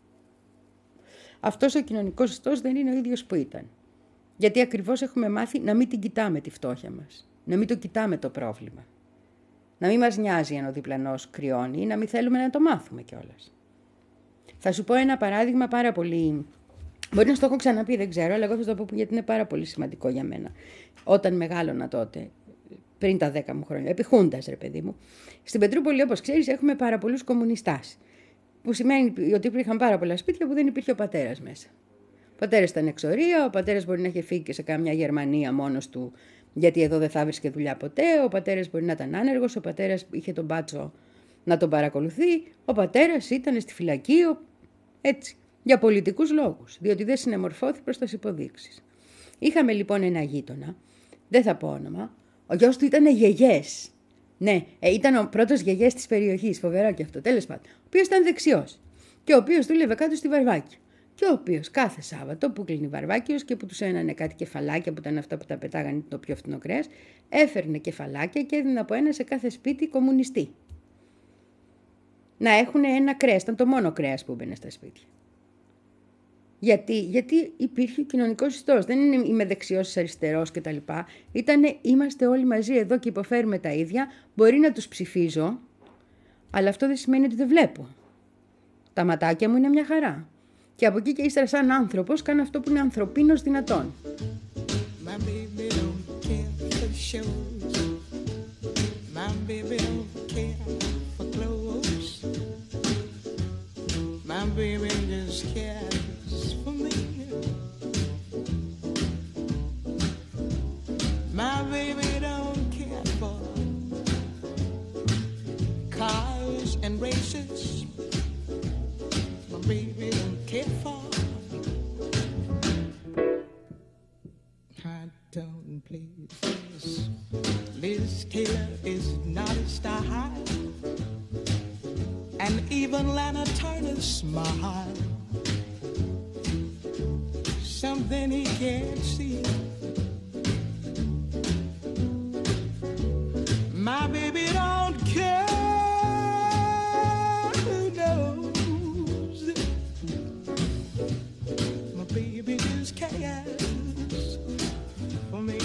αυτός ο κοινωνικός ιστός δεν είναι ο ίδιος που ήταν. Γιατί ακριβώς έχουμε μάθει να μην την κοιτάμε τη φτώχεια μας. Να μην το κοιτάμε το πρόβλημα. Να μην μας νοιάζει αν ο διπλανός κρυώνει ή να μην θέλουμε να το μάθουμε κιόλας. Θα σου πω ένα παράδειγμα πάρα πολύ. Μπορεί να στο έχω ξαναπεί, δεν ξέρω, αλλά εγώ θα το πω γιατί είναι πάρα πολύ σημαντικό για μένα. Όταν μεγάλωνα τότε, πριν τα δέκα μου χρόνια, επί Χούντας, ρε παιδί μου, στην Πετρούπολη, όπως ξέρεις, έχουμε πάρα πολλούς κομμουνιστάς. Που σημαίνει ότι υπήρχαν πάρα πολλά σπίτια που δεν υπήρχε ο πατέρας μέσα. Ο πατέρας ήταν εξορία, ο πατέρας μπορεί να είχε φύγει και σε κάμια Γερμανία μόνος του, γιατί εδώ δεν θα βρίσκε δουλειά ποτέ. Ο πατέρας μπορεί να ήταν άνεργος, ο πατέρας είχε τον μπάτσο να τον παρακολουθεί, ο πατέρας ήταν στη φυλακή, έτσι, για πολιτικούς λόγους, διότι δεν συνεμορφώθη προς τις υποδείξεις. Είχαμε λοιπόν ένα γείτονα, δεν θα πω όνομα, ο γιος του ήταν γιαγιές. Ναι, ε, ήταν ο πρώτος γιαγιές της περιοχής, φοβερό και αυτό, τέλος πάντων. Ο οποίος ήταν δεξιός και ο οποίος δούλευε κάτω στη Βαρβάκη. Και ο οποίος κάθε Σάββατο που κλείνει Βαρβάκιος και που τους ένανε κάτι κεφαλάκια που ήταν αυτά που τα πετάγανε το πιο φθηνό κρέας, έφερνε κεφαλάκια και έδινε από ένα σε κάθε σπίτι κομμουνιστή. Να έχουν ένα κρέας, ήταν το μόνο κρέας που μπαινε στα σπίτια. Γιατί, γιατί υπήρχε κοινωνικός ιστός. Δεν είναι είμαι δεξιός, αριστερός κτλ. Ήτανε είμαστε όλοι μαζί εδώ και υποφέρουμε τα ίδια. Μπορεί να τους ψηφίζω, αλλά αυτό δεν σημαίνει ότι δεν βλέπω. Τα ματάκια μου είναι μια χαρά. Και από εκεί και ύστερα σαν άνθρωπος κάνω αυτό που είναι ανθρωπίνως δυνατόν. My baby don't care for shows. My baby don't care for clothes. My baby just cares for me. My baby don't care for cars and races. My baby don't care for. I don't please this. Liz Taylor is not a star high, and even Lana Turner's smile, something he can't see. My baby don't care, who knows? My baby just cares for me.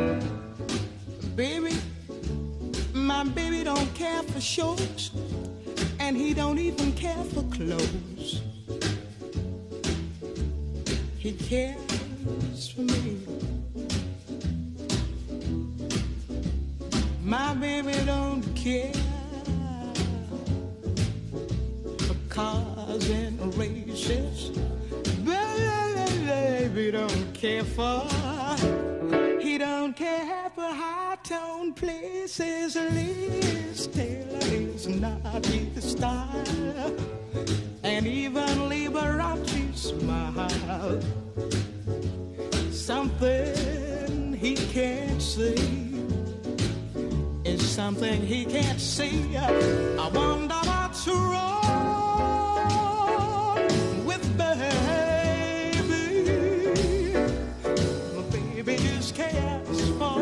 Baby, my baby don't care for shows. and he don't even care for clothes. He cares for me. My baby don't care for cars and races. Baby don't care for. He don't care for high-tone places. Liz Taylor is not his style, and even Liberace smile. Something he can't see is something he can't see. I wonder what's wrong with baby. My baby just cares for.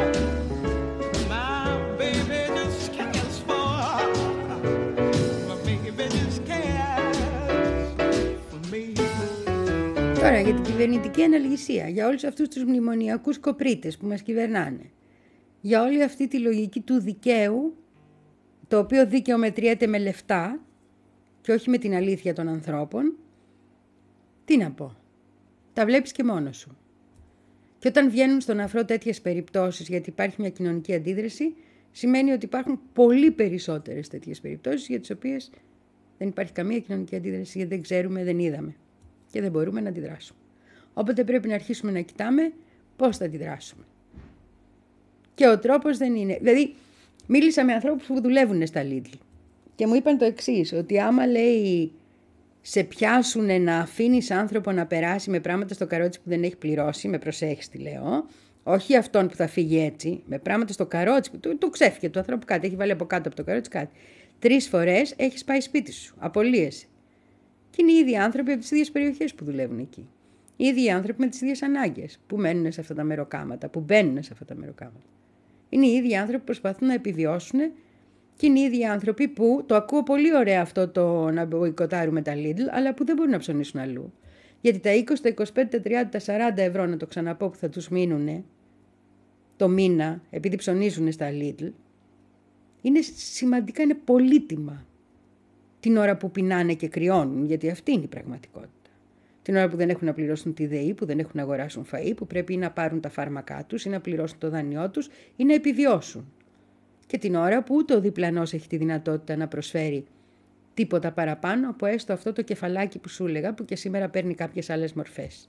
My baby just cares for. My baby just cares for me. Τώρα για την κυβερνητική αναλγησία, για όλους αυτούς τους μνημονιακούς κοπρίτες που μας κυβερνάνε, για όλη αυτή τη λογική του δικαίου, το οποίο δίκαιο μετριέται με λεφτά και όχι με την αλήθεια των ανθρώπων, τι να πω, τα βλέπεις και μόνος σου. Και όταν βγαίνουν στον αφρό τέτοιες περιπτώσεις, γιατί υπάρχει μια κοινωνική αντίδραση, σημαίνει ότι υπάρχουν πολύ περισσότερες τέτοιες περιπτώσεις για τις οποίες δεν υπάρχει καμία κοινωνική αντίδραση, γιατί δεν ξέρουμε, δεν είδαμε και δεν μπορούμε να αντιδράσουμε. Οπότε πρέπει να αρχίσουμε να κοιτάμε πώς θα αντιδράσουμε. Και ο τρόπος δεν είναι. Δηλαδή, μίλησα με ανθρώπους που δουλεύουν στα Lidl και μου είπαν το εξής, ότι άμα λέει σε πιάσουνε να αφήνεις άνθρωπο να περάσει με πράγματα στο καρότσι που δεν έχει πληρώσει, με προσέχεις τι λέω, όχι αυτόν που θα φύγει έτσι, με πράγματα στο καρότσι που του, του ξέφυγε του ανθρώπου κάτι, έχει βάλει από κάτω από το καρότσι κάτι. Τρεις φορές έχεις πάει σπίτι σου, απολύεσαι. Και είναι οι ίδιοι άνθρωποι από τις ίδιες περιοχές που δουλεύουν εκεί. Οι ίδιοι άνθρωποι με τις ίδιες ανάγκες που μένουν σε αυτά τα μεροκάματα, που μπαίνουν σε αυτά τα μεροκάματα. Είναι οι ίδιοι άνθρωποι που προσπαθούν να επιβιώσουν και είναι οι ίδιοι άνθρωποι που, το ακούω πολύ ωραία αυτό το να μποϊκοτάρουμε τα Lidl, αλλά που δεν μπορούν να ψωνίσουν αλλού. Γιατί τα είκοσι, τα είκοσι πέντε, τα τριάντα, τα σαράντα ευρώ, να το ξαναπώ, που θα τους μείνουν το μήνα, επειδή ψωνίζουν στα Lidl, είναι σημαντικά, είναι πολύτιμα την ώρα που πεινάνε και κρυώνουν, γιατί αυτή είναι η πραγματικότητα. Την ώρα που δεν έχουν να πληρώσουν τη ΔΕΗ, που δεν έχουν να αγοράσουν φαΐ, που πρέπει να πάρουν τα φάρμακά τους ή να πληρώσουν το δάνειό τους ή να επιβιώσουν. Και την ώρα που ούτε ο διπλανός έχει τη δυνατότητα να προσφέρει τίποτα παραπάνω από έστω αυτό το κεφαλάκι που σου έλεγα, που και σήμερα παίρνει κάποιες άλλες μορφές.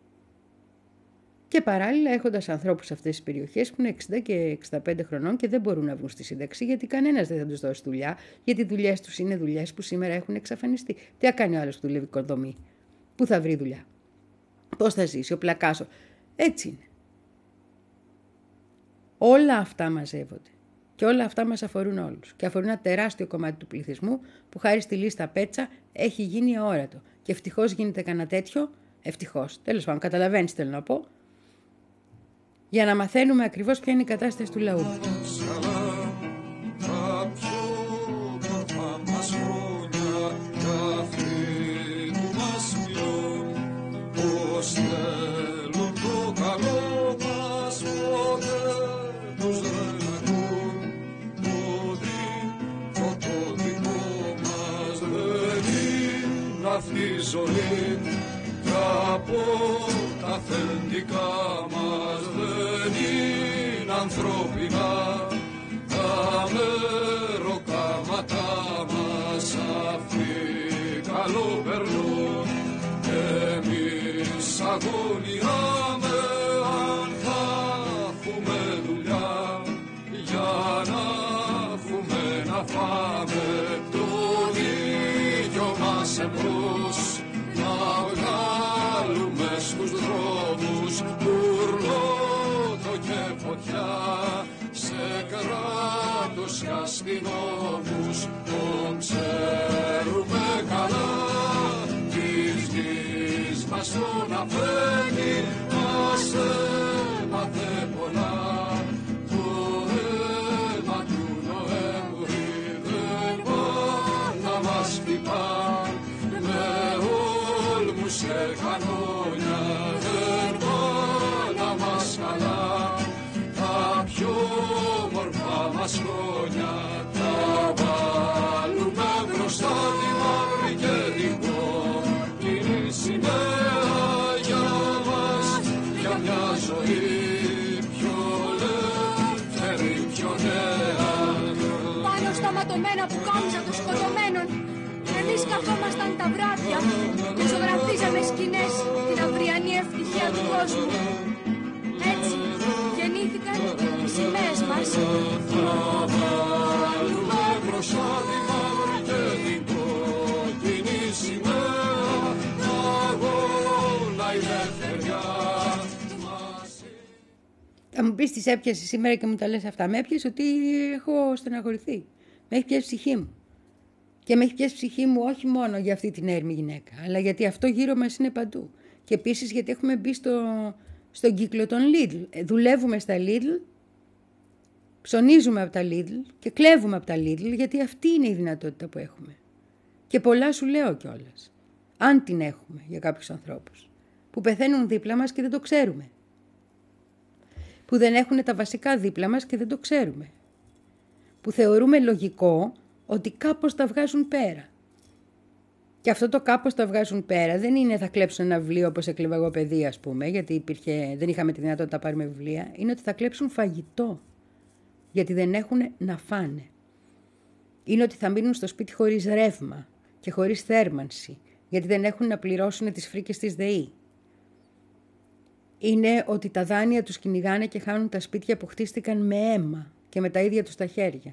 Και παράλληλα έχοντας ανθρώπους σε αυτές τις περιοχές που είναι εξήντα και εξήντα πέντε χρονών και δεν μπορούν να βγουν στη σύνταξη, γιατί κανένας δεν θα τους δώσει δουλειά, γιατί οι δουλειές τους είναι δουλειές που σήμερα έχουν εξαφανιστεί. Τι θα κάνει ο άλλος που δουλεύει οικοδομή? Πού θα βρει δουλειά? Πώς θα ζήσει? Ο Πλακάσο? Έτσι είναι. Όλα αυτά μαζεύονται. Και όλα αυτά μας αφορούν όλους. Και αφορούν ένα τεράστιο κομμάτι του πληθυσμού που χάρη στη λίστα Πέτσα έχει γίνει αόρατο. Και ευτυχώς γίνεται κανένα τέτοιο. Ευτυχώς. Τέλος πάντων, καταλαβαίνεις τι θέλω να πω. Για να μαθαίνουμε ακριβώς ποια είναι η κατάσταση του λαού. Αυτή η ζωή κι από τα αφεντικά μας δεν είναι ανθρώπινα τα μεροκάματα μας, αυτοί καλό περνούν, εμείς αγωνιάμε αν θα έχουμε δουλειά για να έχουμε να φάμε το δίκιο μας εμπρός, να βγάλουμε στους δρόμους ουρλότο και φωτιά σε κράτος και αστυνόμους. Το ξέρουμε καλά της γης μας τον αφένει, μας έμαθε πολλά. Το αίμα του Νοέμβρη δεν πάει να μας χτυπά, με όλμους και κανόνια δεν πάει να μας καλά. Τα πιο μορφά μας χρόνια τα βάλουμε μπροστά. ματωμένα που κόμιζα των σκοτωμένων. Εμείς καθόμασταν τα βράδια και ζωγραφίζαμε σκηνές την αυριανή ευτυχία του κόσμου. Έτσι γεννήθηκαν οι σημαίες μας. Θα βάλουμε μπροστά τη μαύρη και την κόκκινη σημαία, αγώνα η ελευθεριά μας. Θα μου πεις τι σε έπιασε σήμερα και μου τα λες αυτά. Με έπιασε ότι έχω στεναχωρηθεί. Με έχει πιάσει ψυχή μου. Και με έχει πιάσει ψυχή μου όχι μόνο για αυτή την έρμη γυναίκα, αλλά γιατί αυτό γύρω μας είναι παντού. Και επίσης γιατί έχουμε μπει στο, στον κύκλο των Lidl. Ε, δουλεύουμε στα Lidl, ψωνίζουμε από τα Lidl και κλέβουμε από τα Lidl, γιατί αυτή είναι η δυνατότητα που έχουμε. Και πολλά σου λέω κιόλας. Αν την έχουμε για κάποιους ανθρώπους που πεθαίνουν δίπλα μας και δεν το ξέρουμε. Που δεν έχουν τα βασικά δίπλα μας και δεν το ξέρουμε. Που θεωρούμε λογικό ότι κάπως τα βγάζουν πέρα. Και αυτό το κάπως τα βγάζουν πέρα δεν είναι θα κλέψουν ένα βιβλίο όπως έκλεβα εγώ παιδί, ας πούμε, γιατί υπήρχε, δεν είχαμε τη δυνατότητα να πάρουμε βιβλία. Είναι ότι θα κλέψουν φαγητό, γιατί δεν έχουν να φάνε. Είναι ότι θα μείνουν στο σπίτι χωρίς ρεύμα και χωρίς θέρμανση, γιατί δεν έχουν να πληρώσουν τις φρίκες της ΔΕΗ. Είναι ότι τα δάνεια τους κυνηγάνε και χάνουν τα σπίτια που χτίστηκαν με αίμα και με τα ίδια τους τα χέρια.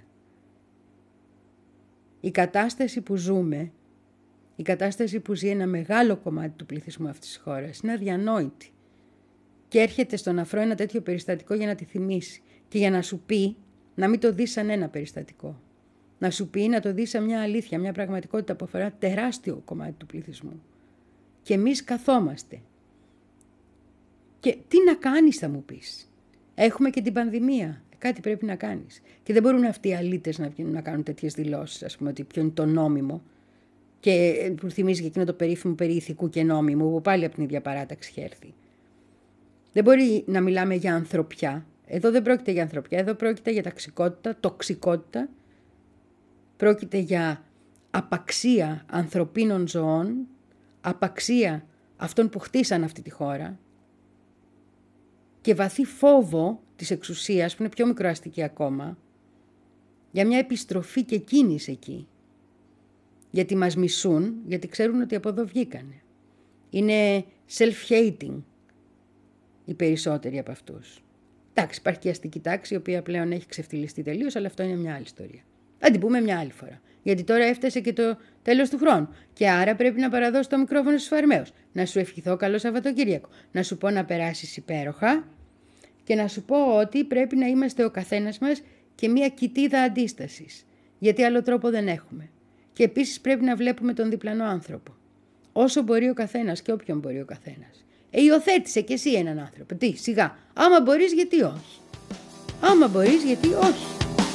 Η κατάσταση που ζούμε, η κατάσταση που ζει ένα μεγάλο κομμάτι του πληθυσμού αυτής της χώρας είναι αδιανόητη. Και έρχεται στον αφρό ένα τέτοιο περιστατικό για να τη θυμίσει και για να σου πει να μην το δεις σαν ένα περιστατικό. Να σου πει να το δεις σαν μια αλήθεια, μια πραγματικότητα που αφορά τεράστιο κομμάτι του πληθυσμού. Και εμείς καθόμαστε. Και τι να κάνεις θα μου πεις. Έχουμε και την πανδημία. Κάτι πρέπει να κάνεις. Και δεν μπορούν αυτοί οι αλήτες να βγαίνουν να κάνουν τέτοιες δηλώσεις, ας πούμε, ότι ποιο είναι το νόμιμο. Και που θυμίζει και εκείνο το περίφημο περί ηθικού και νόμιμου, που πάλι από την ίδια παράταξη είχε έρθει. Δεν μπορεί να μιλάμε για ανθρωπιά. Εδώ δεν πρόκειται για ανθρωπιά, εδώ πρόκειται για ταξικότητα, τοξικότητα. Πρόκειται για απαξία ανθρωπίνων ζωών, απαξία αυτών που χτίσαν αυτή τη χώρα και βαθύ φόβο της εξουσίας, που είναι πιο μικροαστική ακόμα, για μια επιστροφή και κίνηση εκεί. Γιατί μας μισούν, γιατί ξέρουν ότι από εδώ βγήκανε. Είναι self-hating οι περισσότεροι από αυτούς. Εντάξει, υπάρχει και η αστική τάξη, η οποία πλέον έχει ξεφτυλιστεί τελείως, αλλά αυτό είναι μια άλλη ιστορία. Θα την πούμε μια άλλη φορά. Γιατί τώρα έφτασε και το τέλος του χρόνου. Και άρα πρέπει να παραδώσω το μικρόφωνο στους Φαρμαίους. Να σου ευχηθώ καλό Σαββατοκύριακο. Να σου πω να περάσεις υπέροχα. Και να σου πω ότι πρέπει να είμαστε ο καθένας μας και μία κοιτίδα αντίστασης. Γιατί άλλο τρόπο δεν έχουμε. Και επίσης πρέπει να βλέπουμε τον διπλανό άνθρωπο. Όσο μπορεί ο καθένας και όποιον μπορεί ο καθένας. Ε, υιοθέτησε κι εσύ έναν άνθρωπο. Τι, σιγά. Άμα μπορείς, γιατί όχι. Άμα μπορείς, γιατί όχι.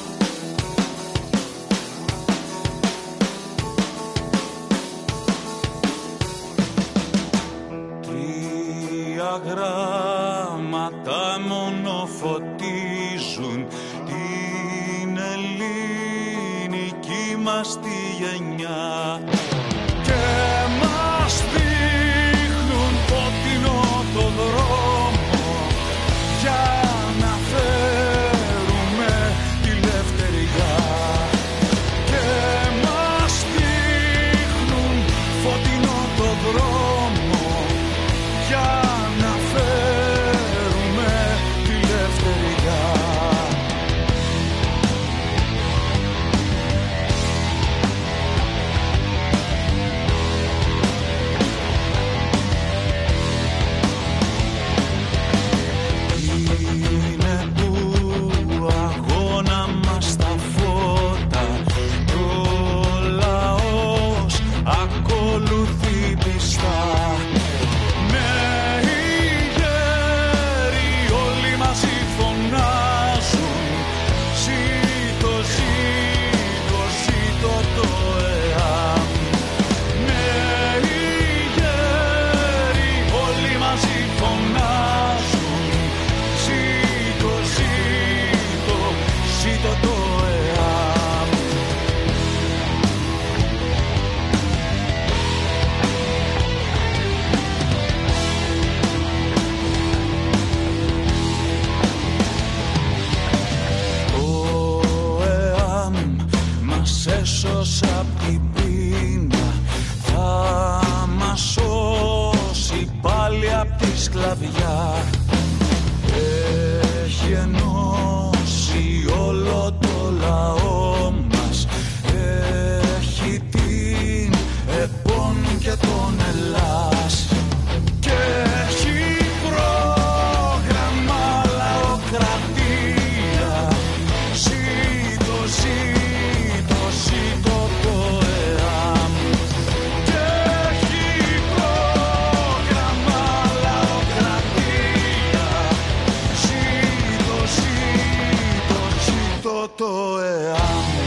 Τρία γράμματα μόνο φωτίζουν την ελληνική μας τη γενιά και μας δείχνουν φωτεινό το δρόμο για να φέρουμε τη ελευθερία και μας δείχνουν φωτεινό το δρόμο για να φέρουμε τη ελευθερία. I'm